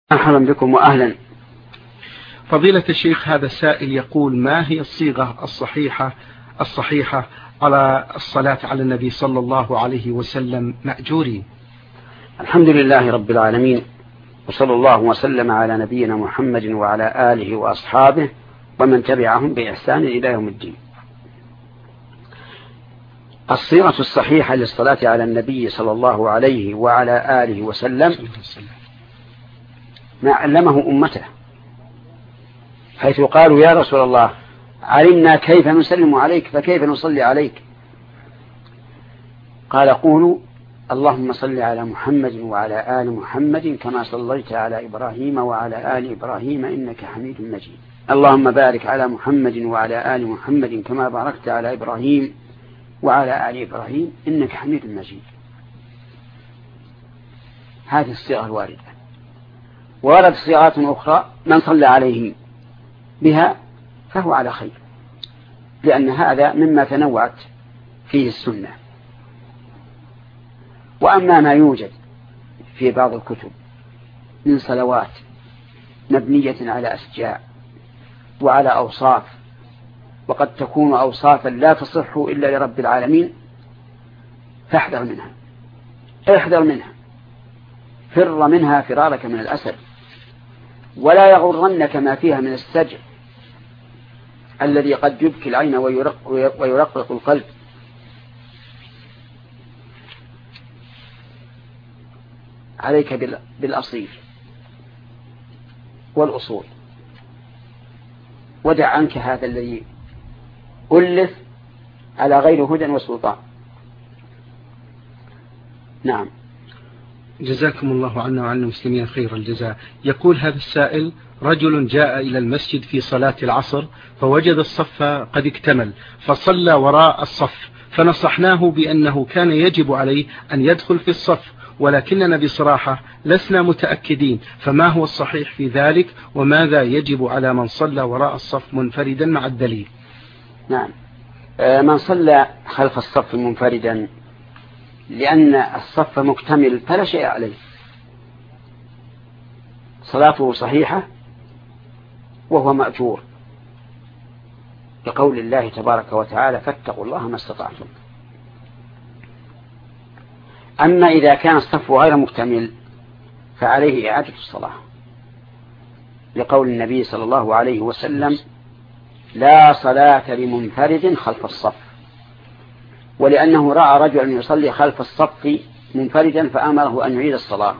مرحبا بكم وأهلا. فضيلة الشيخ، هذا السائل يقول: ما هي الصيغة الصحيحة على الصلاة على النبي صلى الله عليه وسلم مأجورين؟ الحمد لله رب العالمين، وصلى الله وسلم على نبينا محمد وعلى آله وأصحابه ومن تبعهم بإحسان إلى يوم الدين. الصيغة الصحيحة للصلاة على النبي صلى الله عليه وعلى آله وسلم ما علمه أمته، حيث قالوا: يا رسول الله، علمنا كيف نسلم عليك فكيف نصلي عليك؟ قال: قولوا: اللهم صل على محمد وعلى آل محمد كما صليت على إبراهيم وعلى آل إبراهيم إنك حميد مجيد. اللهم بارك على محمد وعلى آل محمد كما باركت على إبراهيم وعلى آل إبراهيم إنك حميد مجيد. هذه الصيغة الواردة. وردت صيغات أخرى من صلى عليه بها فهو على خير، لأن هذا مما تنوعت فيه السنة. وأما ما يوجد في بعض الكتب من صلوات مبنية على أشجاع وعلى أوصاف، وقد تكون أوصافا لا تصح إلا لرب العالمين، فاحذر منها، احذر منها، فر منها فرارك من الأسد، ولا يغرنك ما فيها من السجع الذي قد يبكي العين ويرقق القلب. عليك بالأصيل والأصول، ودع عنك هذا الذي ألف على غير هدى وسلطان. نعم. جزاكم الله عنا وعن المسلمين خير الجزاء. يقول هذا السائل: رجل جاء إلى المسجد في صلاة العصر فوجد الصف قد اكتمل فصلى وراء الصف، فنصحناه بأنه كان يجب عليه أن يدخل في الصف، ولكننا بصراحة لسنا متأكدين، فما هو الصحيح في ذلك؟ وماذا يجب على من صلى وراء الصف منفردا مع الدليل؟ نعم، من صلى خلف الصف منفردا لأن الصف مكتمل فلا شيء عليه، صلاته صحيحة وهو مأجور، لقول الله تبارك وتعالى: فاتقوا الله ما استطعتم. أما إذا كان الصف غير مكتمل فعليه إعادة الصلاة، لقول النبي صلى الله عليه وسلم: لا صلاة لمنفرد خلف الصف، ولأنه رأى رجلا يصلي خلف الصف منفردا فأمره أن يعيد الصلاة.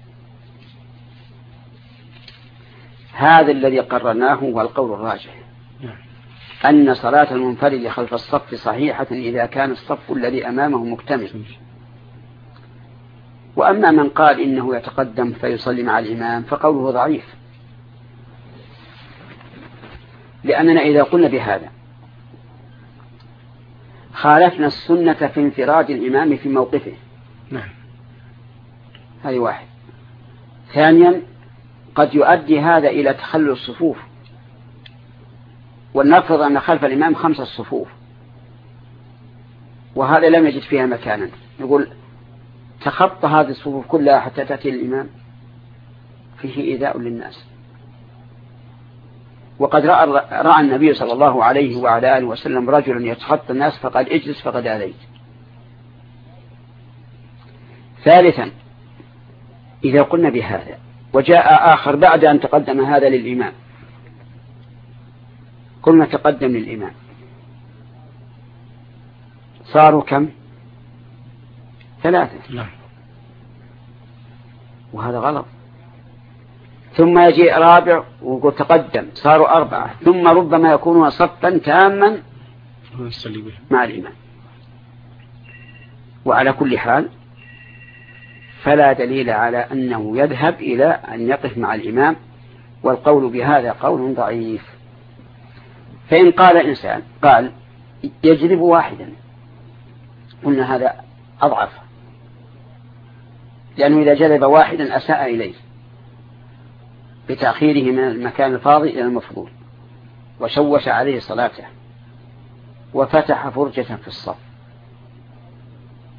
هذا الذي قررناه هو القول الراجح، أن صلاة المنفرد خلف الصف صحيحة إذا كان الصف الذي أمامه مكتمل. وأما من قال إنه يتقدم فيصلي مع الإمام فقوله ضعيف، لأننا إذا قلنا بهذا خالفنا السنة في انفراد الإمام في موقفه. نعم. هذه واحد. ثانيا، قد يؤدي هذا إلى تخلل الصفوف، ولنفرض أن خلف الإمام 5 صفوف وهذا لم يجد فيها مكانا، نقول تخطى هذه الصفوف كلها حتى تأتي الإمام، فيه إيذاء للناس. وقد رأى النبي صلى الله عليه وعلى آله وسلم رجلا يتخطى الناس فقال: اجلس فقد آذيت. ثالثا، إذا قلنا بهذا وجاء آخر بعد أن تقدم هذا للإمام، قلنا تقدم للإمام، صاروا كم؟ 3. وهذا غلط. ثم يجي رابع ويقول تقدم، صاروا 4، ثم ربما يكونون صفا تاما مع الإمام. وعلى كل حال فلا دليل على أنه يذهب إلى أن يقف مع الإمام، والقول بهذا قول ضعيف. فإن قال إنسان قال يجلب واحدا، قلنا هذا أضعف، لأنه إذا جلب واحدا أساء إليه بتأخيره من المكان الفاضي إلى المفضول، وشوش عليه صلاته، وفتح فرجة في الصف،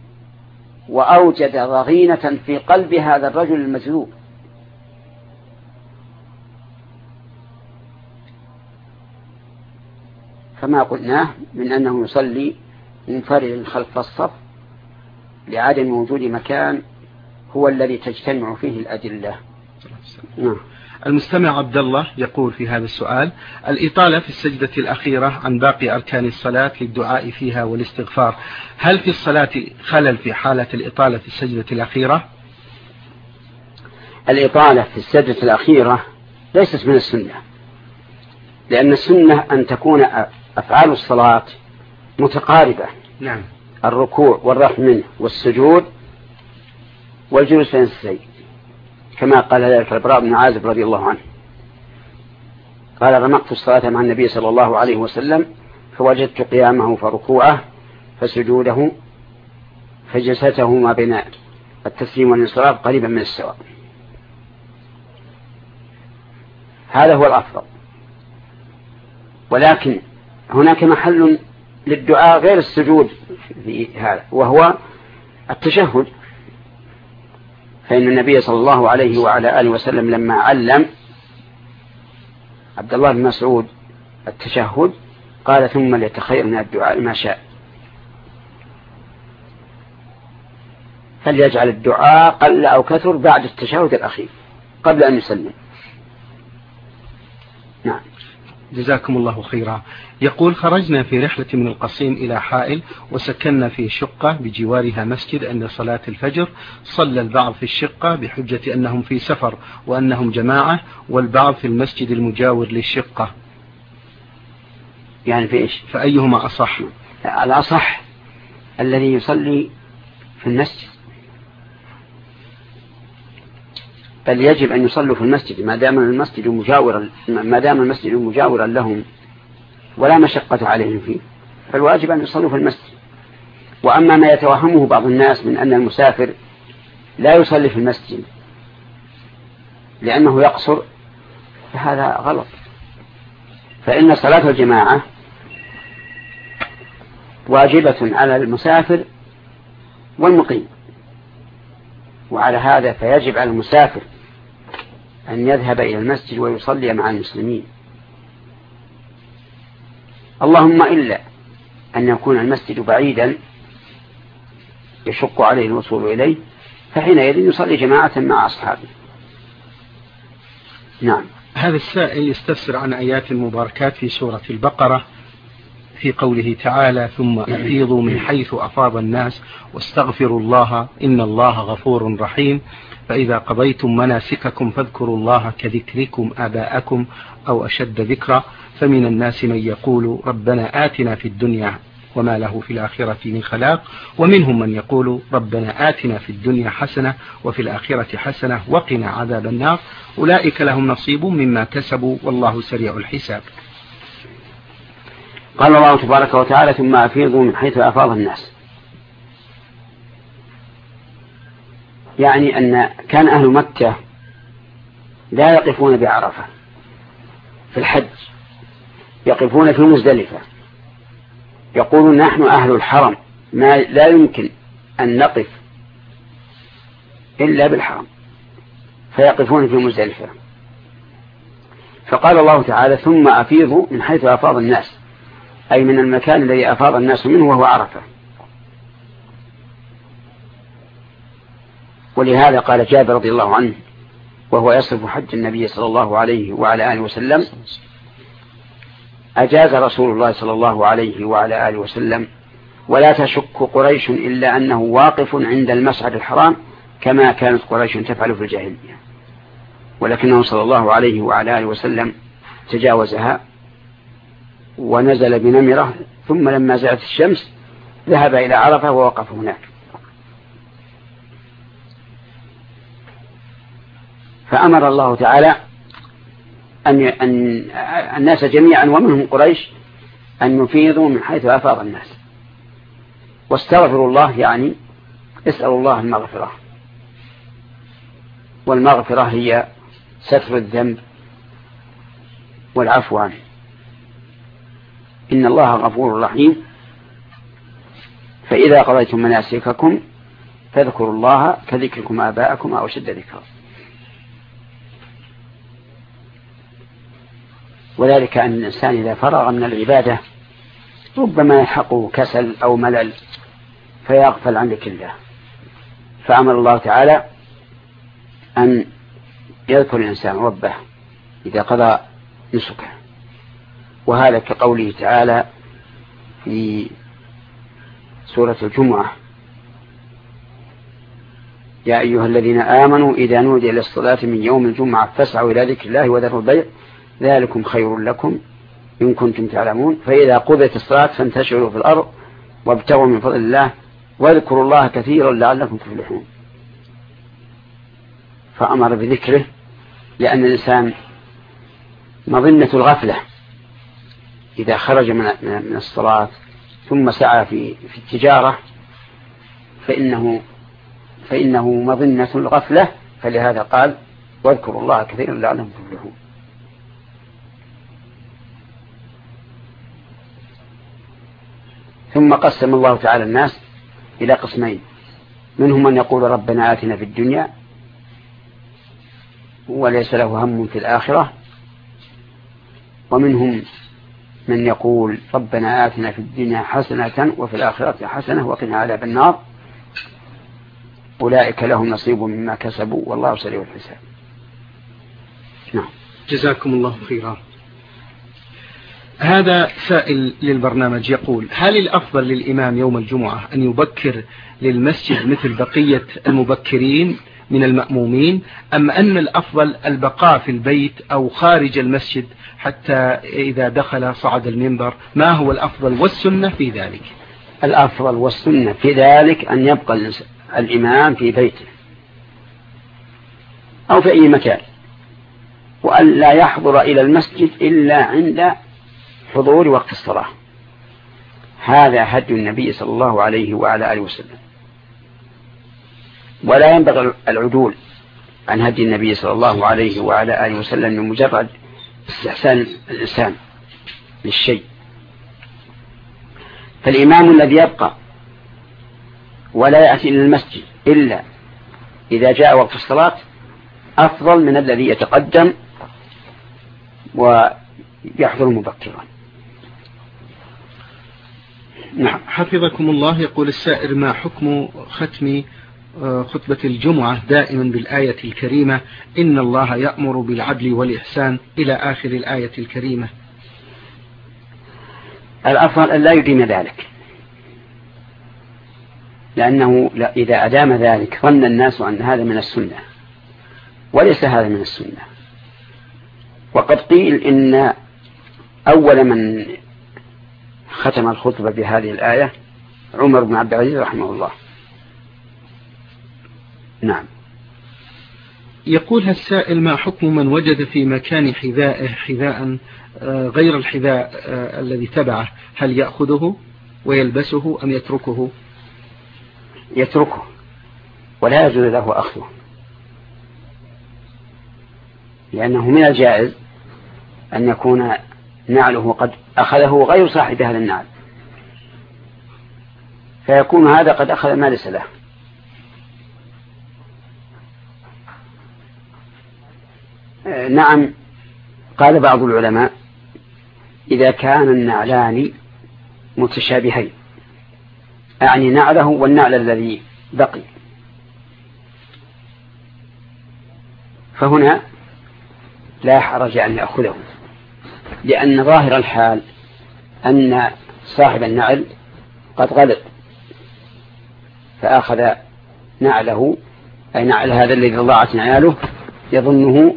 وأوجد ضغينة في قلب هذا الرجل المجذوب، كما قلناه من أنه يصلي منفردا خلف الصف لعدم وجود مكان هو الذي تجتمع فيه الأدلة. المستمع عبد الله يقول في هذا السؤال: الإطالة في السجدة الأخيرة عن باقي أركان الصلاة للدعاء فيها والاستغفار، هل في الصلاة خلل في حالة الإطالة في السجدة الأخيرة؟ الإطالة في السجدة الأخيرة ليست من السنة، لأن السنة أن تكون أفعال الصلاة متقاربة. نعم. الركوع والرفع منه والسجود والجلوس بين السجدتين، كما قال ذلك البراء بن عازب رضي الله عنه قال: رمقت الصلاة مع النبي صلى الله عليه وسلم فوجدت قيامه فركوعه فسجوده فجلسته ما بين التسليم والانصراف قريبا من السواء. هذا هو الأفضل، ولكن هناك محل للدعاء غير السجود في هذا، وهو التشهد، فإن النبي صلى الله عليه وعلى آله وسلم لما علم عبد الله بن مسعود التشهد قال: ثم ليتخير من الدعاء ما شاء، فليجعل الدعاء قل أو كثر بعد التشهد الأخير قبل أن يسلم. نعم. جزاكم الله خيرا. يقول: خرجنا في رحلة من القصيم إلى حائل وسكننا في شقة بجوارها مسجد. عند صلاة الفجر صلى البعض في الشقة بحجة أنهم في سفر وأنهم جماعة، والبعض في المسجد المجاور للشقة، يعني في إيش؟ فأيهما أصح؟ الأصح الذي يصلي في المسجد، بل يجب أن يصلوا في المسجد ما دام المسجد مجاورا لهم ولا مشقة عليهم فيه، فالواجب أن يصلوا في المسجد. وأما ما يتوهمه بعض الناس من أن المسافر لا يصلي في المسجد لأنه يقصر، فهذا غلط، فإن صلاة الجماعة واجبة على المسافر والمقيم، وعلى هذا فيجب على المسافر أن يذهب إلى المسجد ويصلي مع المسلمين، اللهم إلا أن يكون المسجد بعيدا يشق عليه الوصول إليه، فحينئذ يصلي جماعة مع أصحابه. نعم. هذا السائل يستفسر عن آيات المباركات في سورة البقرة في قوله تعالى: ثم أفيضوا من حيث أفاض الناس واستغفروا الله إن الله غفور رحيم، فإذا قضيتم مناسككم فاذكروا الله كذكركم آباءكم أو أشد ذكرا، فمن الناس من يقول ربنا آتنا في الدنيا وما له في الآخرة من خلاق، ومنهم من يقول ربنا آتنا في الدنيا حسنة وفي الآخرة حسنة وقنا عذاب النار، أولئك لهم نصيب مما كسبوا والله سريع الحساب. قال الله تبارك وتعالى: ثم أفيضوا من حيث أفاض الناس، يعني أن كان أهل مكة لا يقفون بعرفة في الحج، يقفون في مزدلفة، يقولون نحن أهل الحرم لا يمكن أن نقف إلا بالحرم، فيقفون في مزدلفة. فقال الله تعالى: ثم أفيضوا من حيث أفاض الناس، أي من المكان الذي أفاض الناس منه وهو عرفة. ولهذا قال جابر رضي الله عنه وهو يصف حج النبي صلى الله عليه وعلى آله وسلم: أجاز رسول الله صلى الله عليه وعلى آله وسلم ولا تشك قريش إلا أنه واقف عند المسعد الحرام كما كانت قريش تفعل في الجاهلية، ولكنه صلى الله عليه وعلى آله وسلم تجاوزها ونزل بنمرة، ثم لما زالت الشمس ذهب إلى عرفة ووقف هناك. فأمر الله تعالى أن الناس جميعا ومنهم قريش أن يفيضوا من حيث أفاض الناس، واستغفروا الله يعني اسألوا الله المغفرة، والمغفرة هي ستر الذنب والعفو عنه، إن الله غفور رحيم، فإذا قضيتم مناسككم فاذكروا الله كذكركم آباءكم أو أشد ذكرا. وذلك أن الإنسان إذا فرغ من العبادة ربما يلحقه كسل أو ملل فيغفل عن ذكر الله، فأمر الله تعالى أن يذكر الإنسان ربه إذا قضى نسكه. وهذا كقوله تعالى في سورة الجمعة: يا أيها الذين آمنوا إذا نودي للصلاة من يوم الجمعة فاسعوا إلى ذكر الله وذروا البيع ذلكم خير لكم إن كنتم تعلمون، فإذا قضيت الصلاة فانتشروا في الأرض وابتغوا من فضل الله واذكروا الله كثيرا لعلكم تفلحون. فأمر بذكره لأن الإنسان مظنة الغفلة إذا خرج من الصلاة ثم سعى في التجارة فإنه مظنة الغفلة، فلهذا قال واذكروا الله كثيرا لعلكم تفلحون. ثم قسم الله تعالى الناس إلى قسمين: منهم من يقول ربنا آتنا في الدنيا وليس له هم في الآخرة، ومنهم من يقول ربنا آتنا في الدنيا حسنة وفي الآخرة حسنة وقنا عذاب النار، أولئك لهم نصيب مما كسبوا والله سريع الحساب. نعم. جزاكم الله خيرا. هذا سائل للبرنامج يقول: هل الأفضل للإمام يوم الجمعة أن يبكر للمسجد مثل بقية المبكرين من المأمومين، أم أن الأفضل البقاء في البيت أو خارج المسجد حتى إذا دخل صعد المنبر؟ ما هو الأفضل والسنة في ذلك؟ الأفضل والسنة في ذلك أن يبقى الإمام في بيته أو في أي مكان، وأن لا يحضر إلى المسجد إلا عند حضور وقت الصلاة. هذا هدي النبي صلى الله عليه وعلى آله وسلم، ولا ينبغي العدول عن هدي النبي صلى الله عليه وعلى آله وسلم من مجرد استحسان الإنسان للشيء. فالإمام الذي يبقى ولا يأتي إلى المسجد إلا إذا جاء وقت الصلاة أفضل من الذي يتقدم ويحضر مبكرا. نعم. حفظكم الله. يقول السائر: ما حكم ختم خطبة الجمعة دائما بالآية الكريمة إن الله يأمر بالعدل والإحسان إلى آخر الآية الكريمة؟ الأفضل أن لا يديم ذلك، لأنه إذا أدام ذلك ظن الناس أن هذا من السنة، وليس هذا من السنة. وقد قيل إن أول من ختم الخطبة بهذه الآية عمر بن عبد العزيز رحمه الله. نعم. يقول السائل: ما حكم من وجد في مكان حذائه حذاء غير الحذاء الذي تبعه، هل يأخذه ويلبسه أم يتركه؟ يتركه، ولا يجوز له أخذه، لأنه من الجائز أن يكون نعله قد أخذه غير صاحب هذا النعل، فيكون هذا قد أخذ ما ليس له. نعم. قال بعض العلماء: إذا كان النعلان متشابهين، أعني نعله والنعل الذي بقي، فهنا لا حرج أن يأخذه، لأن ظاهر الحال أن صاحب النعل قد غلط فأخذ نعله، أي نعل هذا الذي ضاعت نعاله يظنه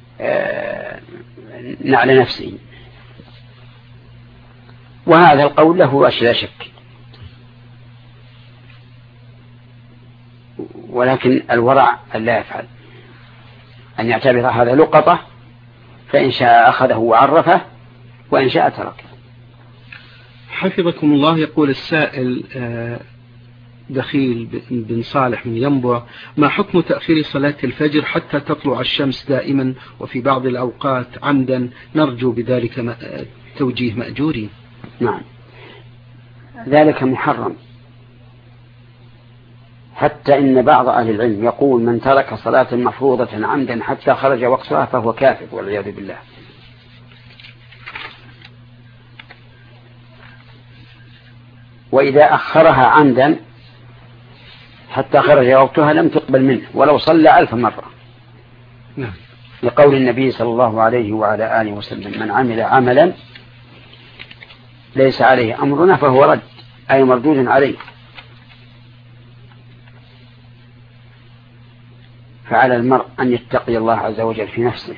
نعل نفسه، وهذا القول له لا شك. ولكن الورع أن لا يفعل، أن يعتبر هذا لقطة، فإن شاء أخذه وعرفه وإن شاء تركه. حفظكم الله. يقول السائل دخيل بن صالح من ينبع: ما حكم تأخير صلاة الفجر حتى تطلع الشمس دائما وفي بعض الأوقات عمدا، نرجو بذلك توجيه مأجورين؟ نعم، ذلك محرم، حتى إن بعض أهل العلم يقول من ترك صلاة مفروضة عمدا حتى خرج وقتها فهو كافر والعياذ بالله. وإذا أخرها عمدا حتى خرج وقتها لم تقبل منه ولو صلى 1000 مرة. نعم. لقول النبي صلى الله عليه وعلى آله وسلم: من عمل عملا ليس عليه أمرنا فهو رد، أي مردود عليه. فعلى المرء أن يتقي الله عز وجل في نفسه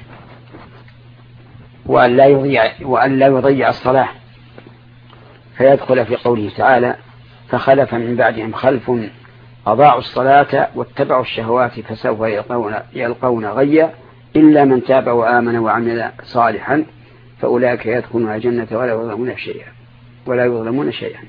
وأن لا يضيع الصلاة، فيدخل في قوله تعالى: فخلف من بعدهم خلف أضاعوا الصلاة واتبعوا الشهوات فسوف يلقون غيا إلا من تاب وآمن وعمل صالحا فأولئك يدخلون الجنة ولا يظلمون شيئا.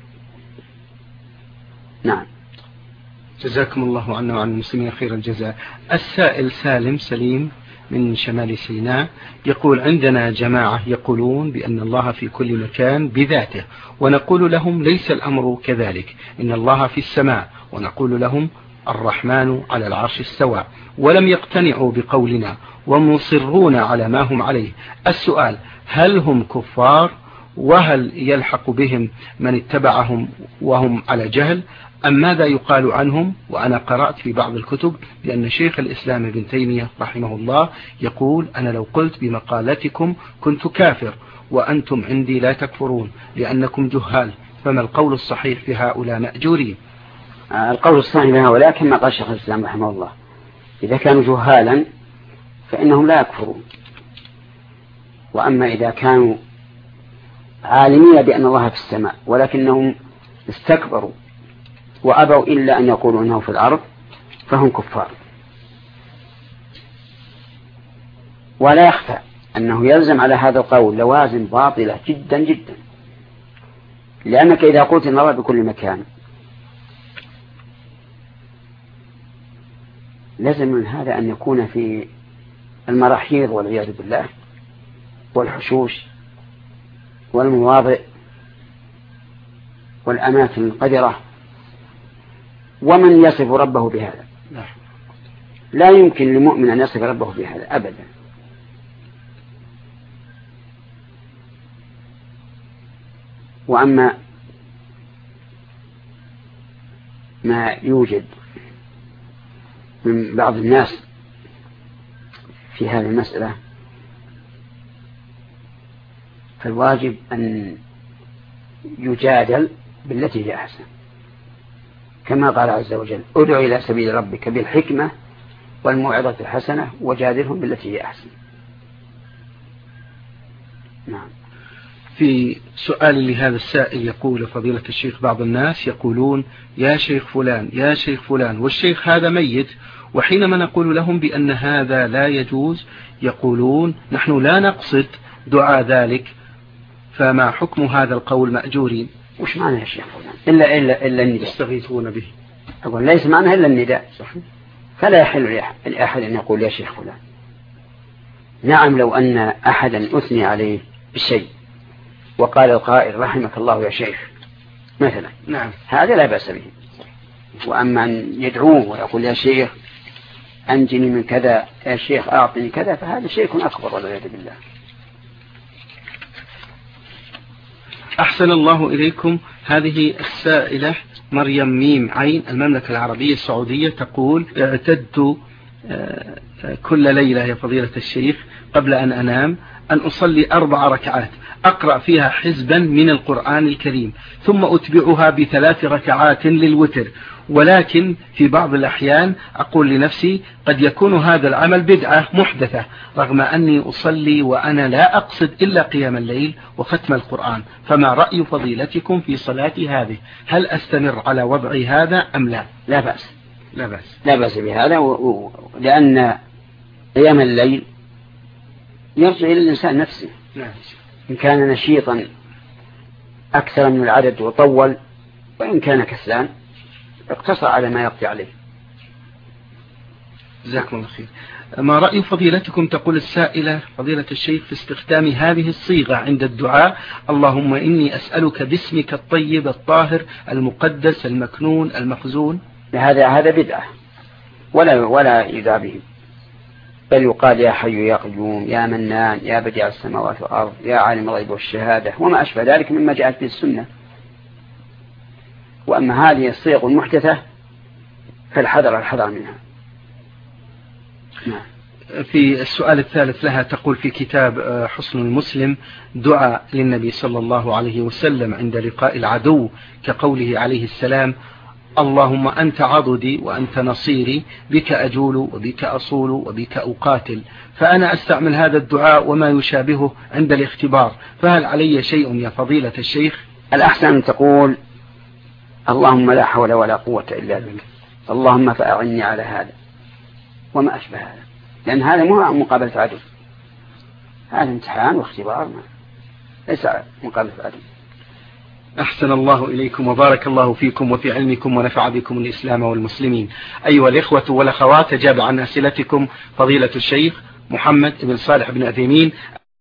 نعم. جزاكم الله عنا وعن المسلمين خير الجزاء. السائل سالم سليم من شمال سيناء يقول: عندنا جماعة يقولون بأن الله في كل مكان بذاته، ونقول لهم ليس الأمر كذلك، إن الله في السماء، ونقول لهم الرحمن على العرش استوى، ولم يقتنعوا بقولنا ومصرون على ما هم عليه. السؤال: هل هم كفار؟ وهل يلحق بهم من اتبعهم وهم على جهل، أم ماذا يقال عنهم؟ وأنا قرأت في بعض الكتب بأن شيخ الإسلام ابن تيمية رحمه الله يقول: أنا لو قلت بمقالتكم كنت كافر، وأنتم عندي لا تكفرون لأنكم جهال، فما القول الصحيح في هؤلاء مأجورين؟ القول الصحيح في هؤلاء كما قال شيخ الإسلام رحمه الله: إذا كانوا جهالا فإنهم لا يكفرون، وأما إذا كانوا عالمين بأن الله في السماء ولكنهم استكبروا وأبوا إلا أن يقولوا أنه في الأرض فهم كفار. ولا يخفى أنه يلزم على هذا القول لوازم باطلة جدا جدا، لأنك إذا قلت أن الله بكل مكان لازم من هذا أن يكون في المراحيض والعياذ بالله والحشوش والمواضع والأماكن القذرة، ومن يصف ربه بهذا؟ لا يمكن لمؤمن أن يصف ربه بهذا أبدا. وأما ما يوجد من بعض الناس في هذه المسألة فالواجب أن يجادل بالتي هي أحسن، كما قال عز وجل: ادع إلى سبيل ربك بالحكمة والموعظة الحسنة وجادلهم بالتي هي أحسن. نعم. في سؤال لهذا السائل يقول: فضيلة الشيخ، بعض الناس يقولون يا شيخ فلان يا شيخ فلان، والشيخ هذا ميت، وحينما نقول لهم بأن هذا لا يجوز يقولون نحن لا نقصد دعاء ذلك، فما حكم هذا القول مأجورين؟ وش معنى يا شيخ فلان إلا النداء؟ يستغيثون به. أقول ليس معنى إلا النداء، صحيح. فلا يحل لأحد أن يقول يا شيخ فلان. نعم، لو أن أحدا أثني عليه بالشيء وقال القائل رحمك الله يا شيخ مثلا، نعم، هذا لا بأس به. وأما أن يدعوه ويقول يا شيخ أنجني من كذا، يا شيخ أعطني كذا، فهذا شيء أكبر والعياذ بالله. أحسن الله إليكم. هذه السائلة مريم ميم عين المملكة العربية السعودية تقول: اعتدت كل ليلة يا فضيلة الشيخ قبل أن أنام أن أصلي 4 ركعات أقرأ فيها حزبا من القرآن الكريم، ثم أتبعها ب3 ركعات للوتر، ولكن في بعض الأحيان أقول لنفسي قد يكون هذا العمل بدعة محدثة، رغم أني أصلي وأنا لا أقصد إلا قيام الليل وختم القرآن، فما رأي فضيلتكم في صلاتي هذه؟ هل أستمر على وضعي هذا أم لا؟ لا بأس، لا بأس، لا بأس بهذا، لأن قيام الليل يرجع إلى الإنسان نفسه. إن كان نشيطا أكثر من العدد وطول، وإن كان كسلان اقتصر على ما يقضي عليه. جزاكم الله خير. ما رأي فضيلتكم، تقول السائلة فضيلة الشيخ، في استخدام هذه الصيغة عند الدعاء: اللهم إني أسألك باسمك الطيب الطاهر المقدس المكنون المخزون؟ هذا بدعة ولا يدعى به، بل يقال يا حي يا قيوم يا منان يا بديع السماوات والأرض يا عالم الغيب والشهادة وما أشبه ذلك مما جاءت به السنة. وأما هذه الصيغ المحدثة فالحذر منها. في السؤال الثالث لها تقول في كتاب حصن المسلم: دعاء للنبي صلى الله عليه وسلم عند لقاء العدو كقوله عليه السلام: اللهم أنت عضدي وأنت نصيري، بك أجول وبك أصول وبك أقاتل. فأنا أستعمل هذا الدعاء وما يشابهه عند الاختبار، فهل علي شيء يا فضيلة الشيخ؟ الأحسن أن تقول: اللهم لا حول ولا قوة إلا بك، اللهم فأعني على هذا، وما أشبه هذا، لأن هذا مو مقابلة عدو، هذا امتحان واختبار، ليس مقابلة عدو. أحسن الله إليكم وبارك الله فيكم وفي علمكم ونفع بكم الإسلام والمسلمين. أيها الإخوة والأخوات، أجاب عن أسئلتكم فضيلة الشيخ محمد بن صالح بن عثيمين.